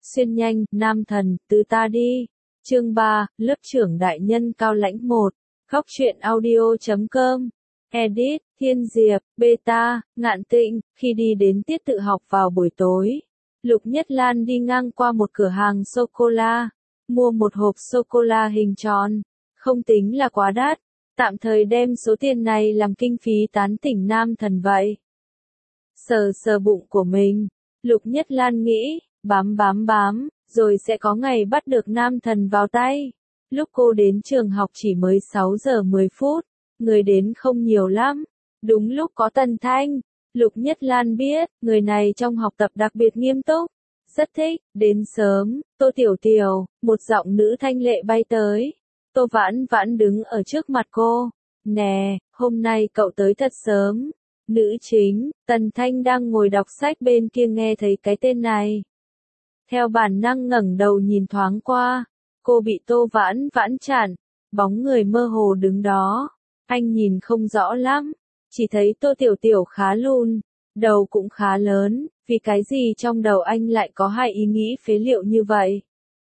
Xuyên nhanh, nam thần, từ ta đi. Chương 3, lớp trưởng đại nhân cao lãnh 1. Góc truyện audio.com. Edit, Thiên Diệp, Beta, Ngạn Tịnh. Khi đi đến tiết tự học vào buổi tối, Lục Nhất Lan đi ngang qua một cửa hàng sô-cô-la, mua một hộp sô-cô-la hình tròn, không tính là quá đắt, tạm thời đem số tiền này làm kinh phí tán tỉnh nam thần vậy. Sờ sờ bụng của mình, Lục Nhất Lan nghĩ, bám, rồi sẽ có ngày bắt được nam thần vào tay. Lúc cô đến trường học chỉ mới 6 giờ 10 phút, người đến không nhiều lắm. Đúng lúc có Tần Thanh, Lục Nhất Lan biết, người này trong học tập đặc biệt nghiêm túc, rất thích, đến sớm. Tô Tiểu Tiểu, một giọng nữ thanh lệ bay tới. Tô Vãn Vãn đứng ở trước mặt cô. Nè, hôm nay cậu tới thật sớm. Nữ chính, Tần Thanh đang ngồi đọc sách bên kia nghe thấy cái tên này. Theo bản năng ngẩng đầu nhìn thoáng qua, cô bị Tô Vãn Vãn chặn, bóng người mơ hồ đứng đó. Anh nhìn không rõ lắm, chỉ thấy Tô Tiểu Tiểu khá lùn, đầu cũng khá lớn, vì cái gì trong đầu anh lại có hai ý nghĩ phế liệu như vậy.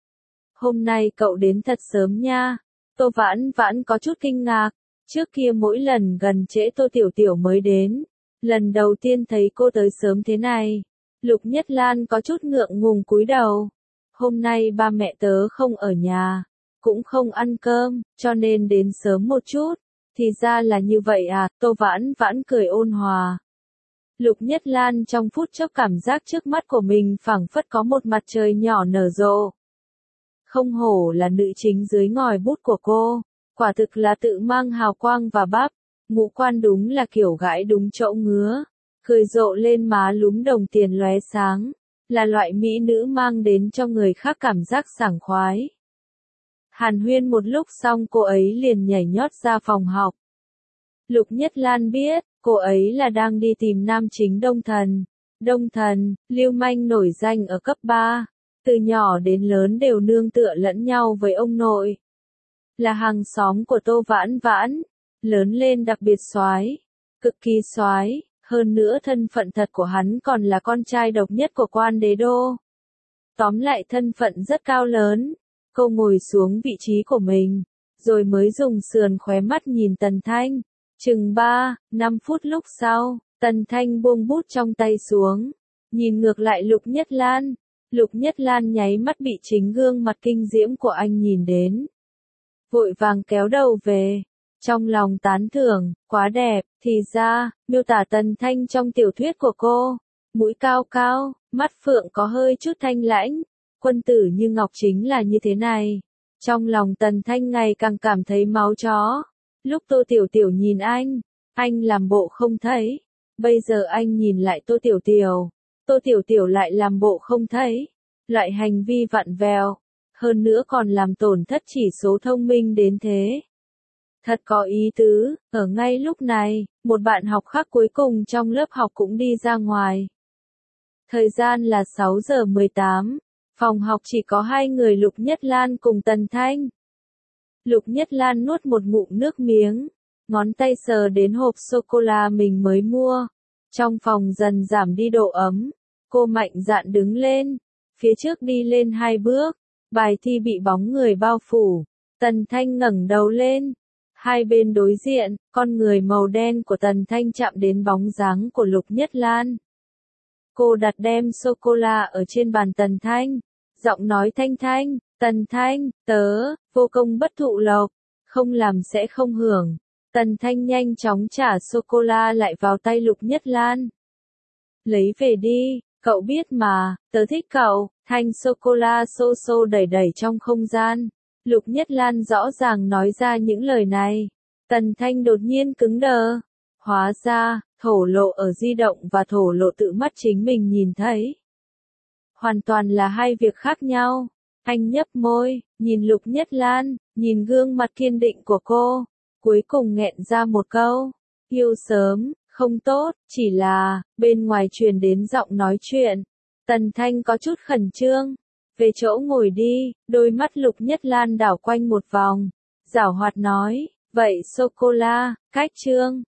Hôm nay cậu đến thật sớm nha. Tô Vãn Vãn có chút kinh ngạc, trước kia mỗi lần gần trễ Tô Tiểu Tiểu mới đến. Lần đầu tiên thấy cô tới sớm thế này, Lục Nhất Lan có chút ngượng ngùng cúi đầu. Hôm nay ba mẹ tớ không ở nhà, cũng không ăn cơm, cho nên đến sớm một chút. Thì ra là như vậy à, Tô Vãn Vãn cười ôn hòa. Lục Nhất Lan trong phút chốc cảm giác trước mắt của mình phảng phất có một mặt trời nhỏ nở rộ. Không hổ là nữ chính dưới ngòi bút của cô, quả thực là tự mang hào quang và bắp, ngũ quan đúng là kiểu gãi đúng chỗ ngứa, cười rộ lên má lúm đồng tiền lóe sáng, là loại mỹ nữ mang đến cho người khác cảm giác sảng khoái. Hàn huyên một lúc xong cô ấy liền nhảy nhót ra phòng học. Lục Nhất Lan biết, cô ấy là đang đi tìm nam chính Đông Thần. Đông Thần, lưu manh nổi danh ở cấp 3, từ nhỏ đến lớn đều nương tựa lẫn nhau với ông nội. Là hàng xóm của Tô Vãn Vãn, lớn lên đặc biệt soái, cực kỳ soái, hơn nữa thân phận thật của hắn còn là con trai độc nhất của quan đế đô. Tóm lại thân phận rất cao lớn. Cô ngồi xuống vị trí của mình, rồi mới dùng sườn khóe mắt nhìn Tần Thanh. Chừng 3-5 phút lúc sau, Tần Thanh buông bút trong tay xuống, nhìn ngược lại Lục Nhất Lan. Lục Nhất Lan nháy mắt bị chính gương mặt kinh diễm của anh nhìn đến. Vội vàng kéo đầu về, trong lòng tán thưởng, quá đẹp. Thì ra, miêu tả Tần Thanh trong tiểu thuyết của cô, mũi cao cao, mắt phượng có hơi chút thanh lãnh. Quân tử như ngọc chính là như thế này. Trong lòng Tần Thanh ngày càng cảm thấy máu chó. Lúc Tô Tiểu Tiểu nhìn anh làm bộ không thấy. Bây giờ anh nhìn lại Tô Tiểu Tiểu lại làm bộ không thấy. Loại hành vi vặn vẹo, hơn nữa còn làm tổn thất chỉ số thông minh đến thế. Thật có ý tứ. Ở ngay lúc này, một bạn học khác cuối cùng trong lớp học cũng đi ra ngoài. Thời gian là 6 giờ 18. Phòng học chỉ có hai người Lục Nhất Lan cùng Tần Thanh. Lục Nhất Lan nuốt một ngụm nước miếng, ngón tay sờ đến hộp sô-cô-la mình mới mua. Trong phòng dần giảm đi độ ấm, cô mạnh dạn đứng lên, phía trước đi lên 2 bước, bài thi bị bóng người bao phủ. Tần Thanh ngẩng đầu lên, hai bên đối diện, con người màu đen của Tần Thanh chạm đến bóng dáng của Lục Nhất Lan. Cô đặt đem sô-cô-la ở trên bàn Tần Thanh. Giọng nói thanh thanh, Tần Thanh, tớ, vô công bất thụ lộc, không làm sẽ không hưởng. Tần Thanh nhanh chóng trả sô-cô-la lại vào tay Lục Nhất Lan. Lấy về đi, cậu biết mà, tớ thích cậu. Thanh sô-cô-la xô xô đẩy đẩy trong không gian. Lục Nhất Lan rõ ràng nói ra những lời này. Tần Thanh đột nhiên cứng đờ. Hóa ra, thổ lộ ở di động và thổ lộ tự mắt chính mình nhìn thấy. Hoàn toàn là hai việc khác nhau. Anh nhấp môi, nhìn Lục Nhất Lan, nhìn gương mặt kiên định của cô, cuối cùng nghẹn ra một câu. Yêu sớm, không tốt, chỉ là, bên ngoài truyền đến giọng nói chuyện. Tần Thanh có chút khẩn trương. Về chỗ ngồi đi, đôi mắt Lục Nhất Lan đảo quanh một vòng. Giảo hoạt nói, vậy sô-cô-la, cách trương,